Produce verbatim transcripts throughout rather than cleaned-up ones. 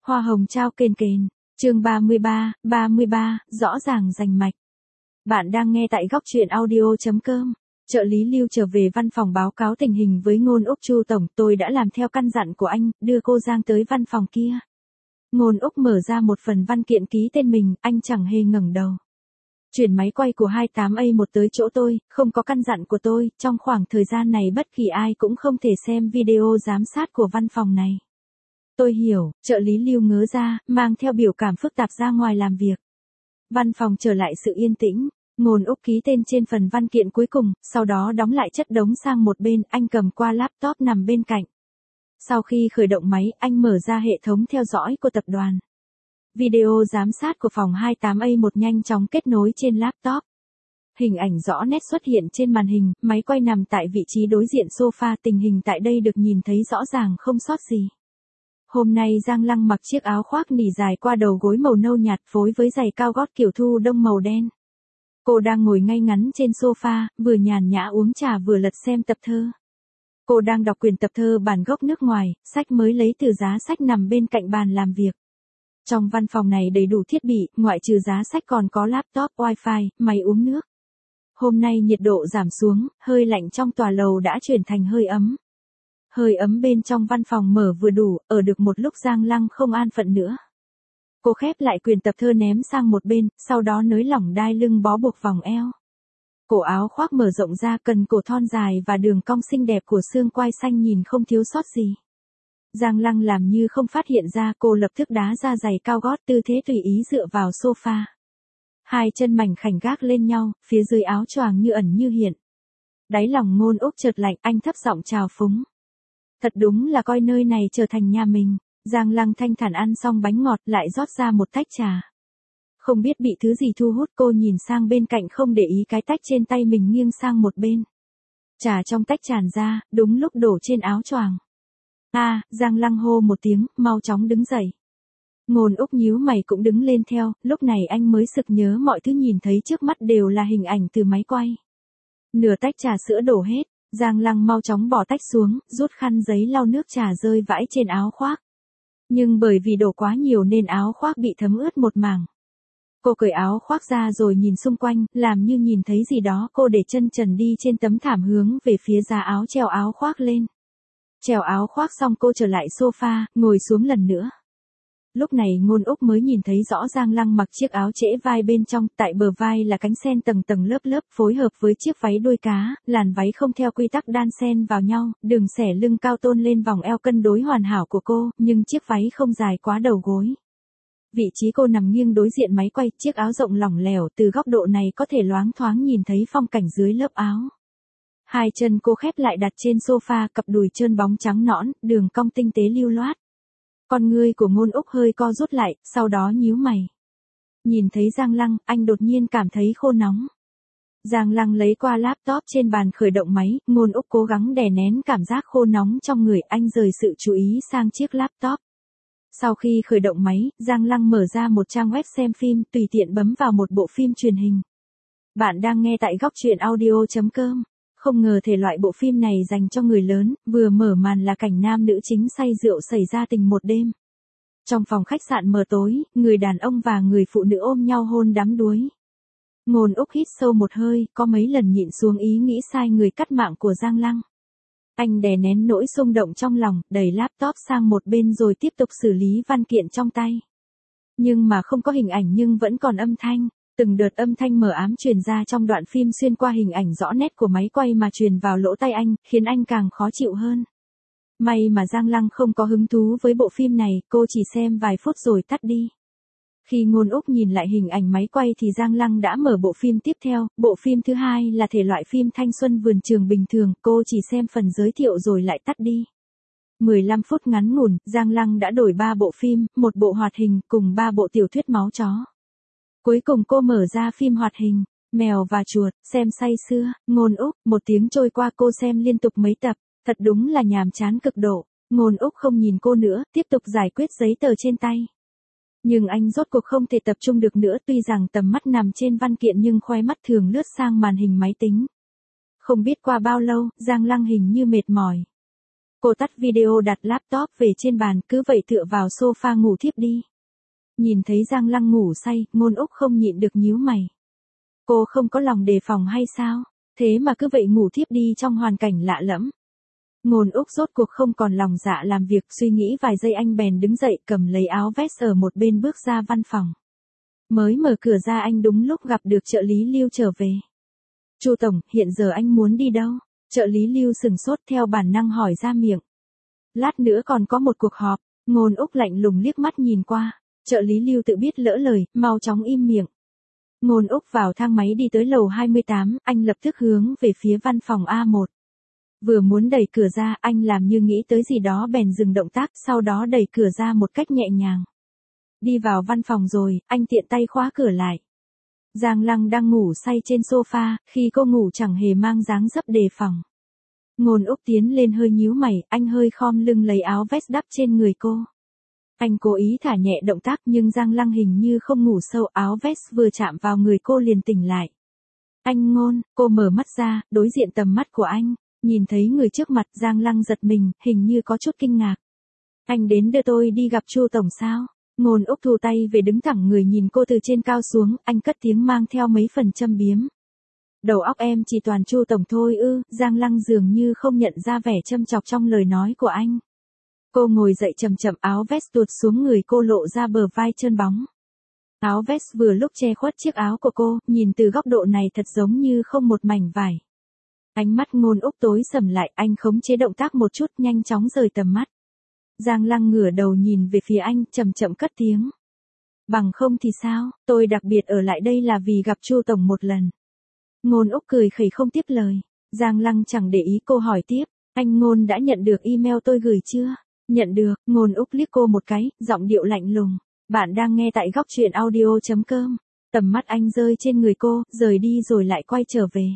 Hoa hồng trao kền kền. Chương ba mươi ba, ba mươi ba, rõ ràng rành mạch. Bạn đang nghe tại góc truyện audio chấm com. Trợ lý Lưu trở về văn phòng báo cáo tình hình với Ngôn Úc. Chu tổng, tôi đã làm theo căn dặn của anh, đưa cô Giang tới văn phòng kia. Ngôn Úc mở ra một phần văn kiện ký tên mình, anh chẳng hề ngẩng đầu. Chuyển máy quay của hai tám A một tới chỗ tôi, không có căn dặn của tôi, trong khoảng thời gian này bất kỳ ai cũng không thể xem video giám sát của văn phòng này. Tôi hiểu, trợ lý Lưu ngớ ra, mang theo biểu cảm phức tạp ra ngoài làm việc. Văn phòng trở lại sự yên tĩnh, Ngôn Úc ký tên trên phần văn kiện cuối cùng, sau đó đóng lại chất đống sang một bên, anh cầm qua laptop nằm bên cạnh. Sau khi khởi động máy, anh mở ra hệ thống theo dõi của tập đoàn. Video giám sát của phòng hai tám A một nhanh chóng kết nối trên laptop. Hình ảnh rõ nét xuất hiện trên màn hình, máy quay nằm tại vị trí đối diện sofa, tình hình tại đây được nhìn thấy rõ ràng không sót gì. Hôm nay Giang Lăng mặc chiếc áo khoác nỉ dài qua đầu gối màu nâu nhạt phối với giày cao gót kiểu thu đông màu đen. Cô đang ngồi ngay ngắn trên sofa, vừa nhàn nhã uống trà vừa lật xem tập thơ. Cô đang đọc quyển tập thơ bản gốc nước ngoài, sách mới lấy từ giá sách nằm bên cạnh bàn làm việc. Trong văn phòng này đầy đủ thiết bị, ngoại trừ giá sách còn có laptop, wifi, máy uống nước. Hôm nay nhiệt độ giảm xuống, hơi lạnh trong tòa lầu đã chuyển thành hơi ấm. Hơi ấm bên trong văn phòng mở vừa đủ, ở được một lúc Giang Lăng không an phận nữa. Cô khép lại quyển tập thơ ném sang một bên, sau đó nới lỏng đai lưng bó buộc vòng eo. Cổ áo khoác mở rộng ra, cần cổ thon dài và đường cong xinh đẹp của xương quai xanh nhìn không thiếu sót gì. Giang Lăng làm như không phát hiện ra, cô lập tức đá ra giày cao gót, tư thế tùy ý dựa vào sofa. Hai chân mảnh khảnh gác lên nhau, phía dưới áo choàng như ẩn như hiện. Đáy lòng Ngôn Úc chợt lạnh, anh thấp giọng chào phúng. Thật đúng là coi nơi này trở thành nhà mình. Giang Lăng thanh thản ăn xong bánh ngọt lại rót ra một tách trà. Không biết bị thứ gì thu hút, cô nhìn sang bên cạnh không để ý cái tách trên tay mình nghiêng sang một bên. Trà trong tách tràn ra, đúng lúc đổ trên áo choàng. A, à, Giang Lăng hô một tiếng, mau chóng đứng dậy. Ngôn Úc nhíu mày cũng đứng lên theo, lúc này anh mới sực nhớ mọi thứ nhìn thấy trước mắt đều là hình ảnh từ máy quay. Nửa tách trà sữa đổ hết, Giang Lăng mau chóng bỏ tách xuống, rút khăn giấy lau nước trà rơi vãi trên áo khoác. Nhưng bởi vì đổ quá nhiều nên áo khoác bị thấm ướt một mảng. Cô cởi áo khoác ra rồi nhìn xung quanh, làm như nhìn thấy gì đó, cô để chân trần đi trên tấm thảm hướng về phía giá áo treo áo khoác lên. Treo áo khoác xong cô trở lại sofa, ngồi xuống lần nữa. Lúc này Ngôn Úc mới nhìn thấy rõ Giang Lăng mặc chiếc áo trễ vai bên trong, tại bờ vai là cánh sen tầng tầng lớp lớp phối hợp với chiếc váy đuôi cá, làn váy không theo quy tắc đan xen vào nhau, đường xẻ lưng cao tôn lên vòng eo cân đối hoàn hảo của cô, nhưng chiếc váy không dài quá đầu gối. Vị trí cô nằm nghiêng đối diện máy quay, chiếc áo rộng lỏng lẻo, từ góc độ này có thể loáng thoáng nhìn thấy phong cảnh dưới lớp áo. Hai chân cô khép lại đặt trên sofa, cặp đùi trơn bóng trắng nõn, đường cong tinh tế lưu loát. Con ngươi của Ngôn Úc hơi co rút lại, sau đó nhíu mày. Nhìn thấy Giang Lăng, anh đột nhiên cảm thấy khô nóng. Giang Lăng lấy qua laptop trên bàn khởi động máy, Ngôn Úc cố gắng đè nén cảm giác khô nóng trong người, anh rời sự chú ý sang chiếc laptop. Sau khi khởi động máy, Giang Lăng mở ra một trang web xem phim, tùy tiện bấm vào một bộ phim truyền hình. Bạn đang nghe tại góc truyện audio chấm com. Không ngờ thể loại bộ phim này dành cho người lớn, vừa mở màn là cảnh nam nữ chính say rượu xảy ra tình một đêm. Trong phòng khách sạn mờ tối, người đàn ông và người phụ nữ ôm nhau hôn đắm đuối. Ngôn Úc hít sâu một hơi, có mấy lần nhịn xuống ý nghĩ sai người cắt mạng của Giang Lăng. Anh đè nén nỗi xung động trong lòng, đẩy laptop sang một bên rồi tiếp tục xử lý văn kiện trong tay. Nhưng mà không có hình ảnh nhưng vẫn còn âm thanh. Từng đợt âm thanh mờ ám truyền ra trong đoạn phim xuyên qua hình ảnh rõ nét của máy quay mà truyền vào lỗ tai anh, khiến anh càng khó chịu hơn. May mà Giang Lăng không có hứng thú với bộ phim này, cô chỉ xem vài phút rồi tắt đi. Khi Ngôn Úc nhìn lại hình ảnh máy quay thì Giang Lăng đã mở bộ phim tiếp theo, bộ phim thứ hai là thể loại phim thanh xuân vườn trường bình thường, cô chỉ xem phần giới thiệu rồi lại tắt đi. mười lăm phút ngắn ngủn, Giang Lăng đã đổi ba bộ phim, một bộ hoạt hình cùng ba bộ tiểu thuyết máu chó. Cuối cùng cô mở ra phim hoạt hình, Mèo và Chuột, xem say sưa. Ngôn Úc, một tiếng trôi qua cô xem liên tục mấy tập, thật đúng là nhàm chán cực độ. Ngôn Úc không nhìn cô nữa, tiếp tục giải quyết giấy tờ trên tay. Nhưng anh rốt cuộc không thể tập trung được nữa, tuy rằng tầm mắt nằm trên văn kiện nhưng khóe mắt thường lướt sang màn hình máy tính. Không biết qua bao lâu, Giang Lăng hình như mệt mỏi. Cô tắt video đặt laptop về trên bàn, cứ vậy tựa vào sofa ngủ thiếp đi. Nhìn thấy Giang Lăng ngủ say, Ngôn Úc không nhịn được nhíu mày. Cô không có lòng đề phòng hay sao? Thế mà cứ vậy ngủ thiếp đi trong hoàn cảnh lạ lẫm. Ngôn Úc rốt cuộc không còn lòng dạ làm việc, suy nghĩ vài giây anh bèn đứng dậy cầm lấy áo vest ở một bên bước ra văn phòng. Mới mở cửa ra anh đúng lúc gặp được trợ lý Lưu trở về. Chu tổng, hiện giờ anh muốn đi đâu? Trợ lý Lưu sừng sốt theo bản năng hỏi ra miệng. Lát nữa còn có một cuộc họp. Ngôn Úc lạnh lùng liếc mắt nhìn qua. Trợ lý Lưu tự biết lỡ lời, mau chóng im miệng. Ngôn Úc vào thang máy đi tới lầu hai mươi tám, anh lập tức hướng về phía văn phòng A một. Vừa muốn đẩy cửa ra, anh làm như nghĩ tới gì đó bèn dừng động tác, sau đó đẩy cửa ra một cách nhẹ nhàng. Đi vào văn phòng rồi, anh tiện tay khóa cửa lại. Giang Lăng đang ngủ say trên sofa, khi cô ngủ chẳng hề mang dáng dấp đề phòng. Ngôn Úc tiến lên hơi nhíu mày, anh hơi khom lưng lấy áo vest đắp trên người cô. Anh cố ý thả nhẹ động tác nhưng Giang Lăng hình như không ngủ sâu, áo vest vừa chạm vào người cô liền tỉnh lại. Anh Ngôn, cô mở mắt ra, đối diện tầm mắt của anh, nhìn thấy người trước mặt. Giang Lăng giật mình, hình như có chút kinh ngạc. Anh đến đưa tôi đi gặp Chu tổng sao? Ngôn Úc thu tay về đứng thẳng người nhìn cô từ trên cao xuống, anh cất tiếng mang theo mấy phần châm biếm. Đầu óc em chỉ toàn Chu tổng thôi ư? Giang Lăng dường như không nhận ra vẻ châm chọc trong lời nói của anh. Cô ngồi dậy chậm chậm, áo vest tuột xuống người cô lộ ra bờ vai trơn bóng. Áo vest vừa lúc che khuất chiếc áo của cô, nhìn từ góc độ này thật giống như không một mảnh vải. Ánh mắt Ngôn Úc tối sầm lại, anh khống chế động tác một chút, nhanh chóng rời tầm mắt. Giang Lăng ngửa đầu nhìn về phía anh, chậm chậm cất tiếng. Bằng không thì sao, tôi đặc biệt ở lại đây là vì gặp Chu tổng một lần. Ngôn Úc cười khẩy không tiếp lời. Giang Lăng chẳng để ý cô hỏi tiếp, anh Ngôn đã nhận được email tôi gửi chưa? Nhận được. Ngôn Úc liếc cô một cái, giọng điệu lạnh lùng. Bạn đang nghe tại góc truyện audio chấm com. Tầm mắt anh rơi trên người cô, rời đi rồi lại quay trở về.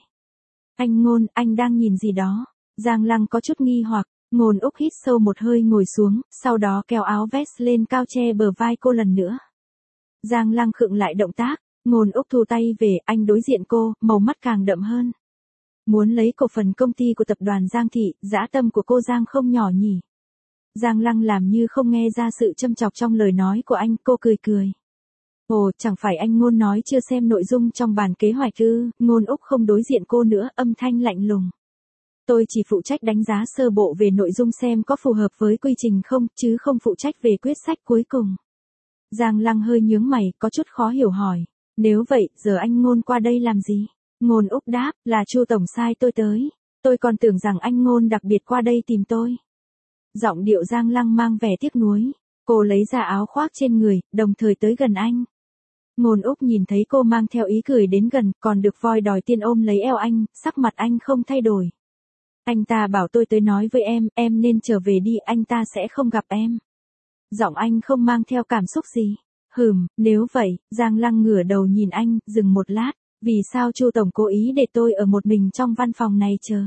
Anh Ngôn, anh đang nhìn gì đó? Giang Lăng có chút nghi hoặc. Ngôn Úc hít sâu một hơi ngồi xuống, sau đó kéo áo vest lên cao che bờ vai cô lần nữa. Giang Lăng khựng lại động tác. Ngôn Úc thu tay về, anh đối diện cô, màu mắt càng đậm hơn. Muốn lấy cổ phần công ty của tập đoàn Giang Thị, dã tâm của cô Giang không nhỏ nhỉ. Giang Lăng làm như không nghe ra sự châm chọc trong lời nói của anh, cô cười cười. Ồ, chẳng phải anh Ngôn nói chưa xem nội dung trong bản kế hoạch ư? Ngôn Úc không đối diện cô nữa, âm thanh lạnh lùng. Tôi chỉ phụ trách đánh giá sơ bộ về nội dung xem có phù hợp với quy trình không, chứ không phụ trách về quyết sách cuối cùng. Giang Lăng hơi nhướng mày, có chút khó hiểu hỏi. Nếu vậy, giờ anh Ngôn qua đây làm gì? Ngôn Úc đáp, là Chu tổng sai tôi tới. Tôi còn tưởng rằng anh Ngôn đặc biệt qua đây tìm tôi. Giọng điệu Giang Lăng mang vẻ tiếc nuối. Cô lấy ra áo khoác trên người, đồng thời tới gần anh. Ngôn Úc nhìn thấy cô mang theo ý cười đến gần, còn được voi đòi tiên ôm lấy eo anh, sắc mặt anh không thay đổi. Anh ta bảo tôi tới nói với em, em nên trở về đi, anh ta sẽ không gặp em. Giọng anh không mang theo cảm xúc gì. Hừm, nếu vậy. Giang Lăng ngửa đầu nhìn anh, dừng một lát. Vì sao Chu tổng cố ý để tôi ở một mình trong văn phòng này chờ?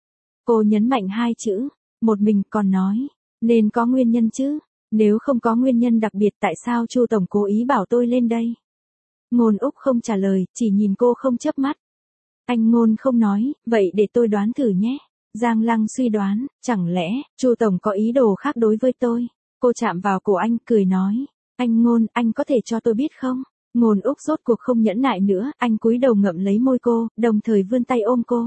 Cô nhấn mạnh hai chữ, một mình, còn nói, nên có nguyên nhân chứ. Nếu không có nguyên nhân đặc biệt tại sao Chu tổng cố ý bảo tôi lên đây? Ngôn Úc không trả lời, chỉ nhìn cô không chớp mắt. Anh Ngôn không nói, vậy để tôi đoán thử nhé. Giang Lăng suy đoán, chẳng lẽ Chu tổng có ý đồ khác đối với tôi? Cô chạm vào cổ anh, cười nói, anh Ngôn, anh có thể cho tôi biết không? Ngôn Úc rốt cuộc không nhẫn nại nữa, anh cúi đầu ngậm lấy môi cô, đồng thời vươn tay ôm cô.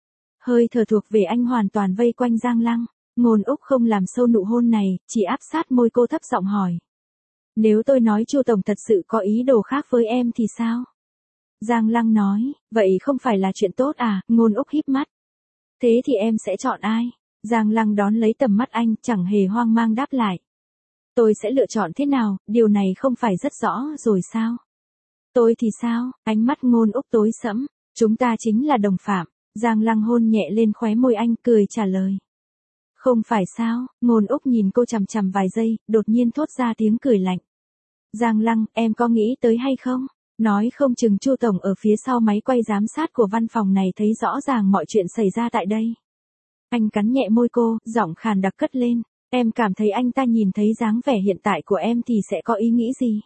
Hơi thở thuộc về anh hoàn toàn vây quanh Giang Lăng. Ngôn Úc không làm sâu nụ hôn này, chỉ áp sát môi cô thấp giọng hỏi. Nếu tôi nói Chu tổng thật sự có ý đồ khác với em thì sao? Giang Lăng nói, vậy không phải là chuyện tốt à? Ngôn Úc híp mắt. Thế thì em sẽ chọn ai? Giang Lăng đón lấy tầm mắt anh, chẳng hề hoang mang đáp lại. Tôi sẽ lựa chọn thế nào, điều này không phải rất rõ rồi sao? Tôi thì sao? Ánh mắt Ngôn Úc tối sẫm. Chúng ta chính là đồng phạm. Giang Lăng hôn nhẹ lên khóe môi anh, cười trả lời. Không phải sao? Ngôn Úc nhìn cô chằm chằm vài giây, đột nhiên thốt ra tiếng cười lạnh. Giang Lăng, em có nghĩ tới hay không? Nói không chừng Chu tổng ở phía sau máy quay giám sát của văn phòng này thấy rõ ràng mọi chuyện xảy ra tại đây. Anh cắn nhẹ môi cô, giọng khàn đặc cất lên. Em cảm thấy anh ta nhìn thấy dáng vẻ hiện tại của em thì sẽ có ý nghĩ gì?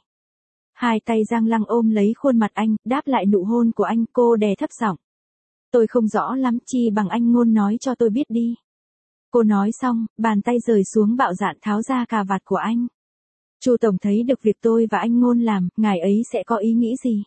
Hai tay Giang Lăng ôm lấy khuôn mặt anh, đáp lại nụ hôn của anh, cô đè thấp giọng. Tôi không rõ lắm, chi bằng anh Ngôn nói cho tôi biết đi. Cô nói xong, bàn tay rời xuống bạo dạn tháo ra cà vạt của anh. Chu tổng thấy được việc tôi và anh Ngôn làm, ngài ấy sẽ có ý nghĩ gì?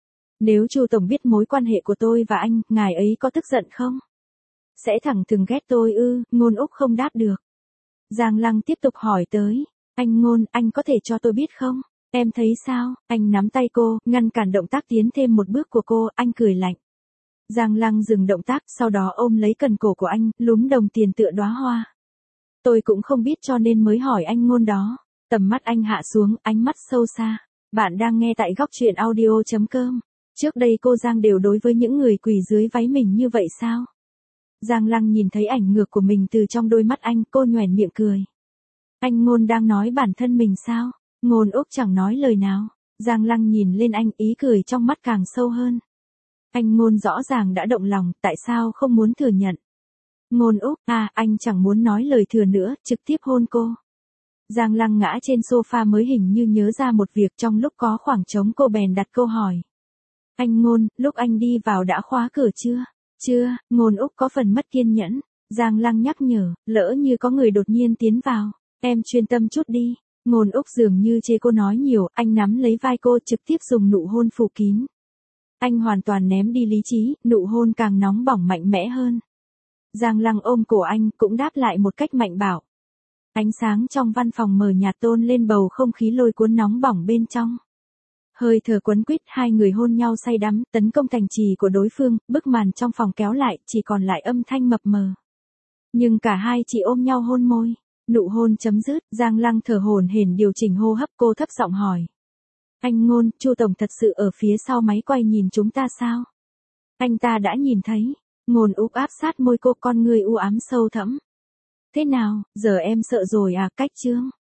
Nếu Chu tổng biết mối quan hệ của tôi và anh, ngài ấy có tức giận không? Sẽ thẳng thừng ghét tôi ư? Ngôn Úc không đáp được. Giang Lăng tiếp tục hỏi tới. Anh Ngôn, anh có thể cho tôi biết không? Em thấy sao? Anh nắm tay cô, ngăn cản động tác tiến thêm một bước của cô, anh cười lạnh. Giang Lăng dừng động tác, sau đó ôm lấy cần cổ của anh, lúm đồng tiền tựa đóa hoa. Tôi cũng không biết cho nên mới hỏi anh Ngôn đó. Tầm mắt anh hạ xuống, ánh mắt sâu xa. Bạn đang nghe tại góc truyện audio chấm com. Trước đây cô Giang đều đối với những người quỳ dưới váy mình như vậy sao? Giang Lăng nhìn thấy ảnh ngược của mình từ trong đôi mắt anh, cô nhoẻn miệng cười. Anh Ngôn đang nói bản thân mình sao? Ngôn Úc chẳng nói lời nào. Giang Lăng nhìn lên anh, ý cười trong mắt càng sâu hơn. Anh Ngôn rõ ràng đã động lòng, tại sao không muốn thừa nhận? Ngôn Úc, à, anh chẳng muốn nói lời thừa nữa, trực tiếp hôn cô. Giang Lăng ngã trên sofa mới hình như nhớ ra một việc, trong lúc có khoảng trống cô bèn đặt câu hỏi. Anh Ngôn, lúc anh đi vào đã khóa cửa chưa? Chưa, Ngôn Úc có phần mất kiên nhẫn. Giang Lăng nhắc nhở, lỡ như có người đột nhiên tiến vào, em chuyên tâm chút đi. Ngôn Úc dường như chê cô nói nhiều, anh nắm lấy vai cô trực tiếp dùng nụ hôn phủ kín. Anh hoàn toàn ném đi lý trí, nụ hôn càng nóng bỏng mạnh mẽ hơn. Giang Lăng ôm cổ anh, cũng đáp lại một cách mạnh bạo. Ánh sáng trong văn phòng mờ nhạt tôn lên bầu không khí lôi cuốn nóng bỏng bên trong. Hơi thở quấn quýt, hai người hôn nhau say đắm, tấn công thành trì của đối phương, bức màn trong phòng kéo lại, chỉ còn lại âm thanh mập mờ. Nhưng cả hai chỉ ôm nhau hôn môi. Nụ hôn chấm dứt, Giang Lăng thở hổn hển điều chỉnh hô hấp, cô thấp giọng hỏi. Anh Ngôn, Chu tổng thật sự ở phía sau máy quay nhìn chúng ta sao? Anh ta đã nhìn thấy. Ngôn Úc áp sát môi cô, con người u ám sâu thẫm. Thế nào, giờ em sợ rồi à? Cách chương.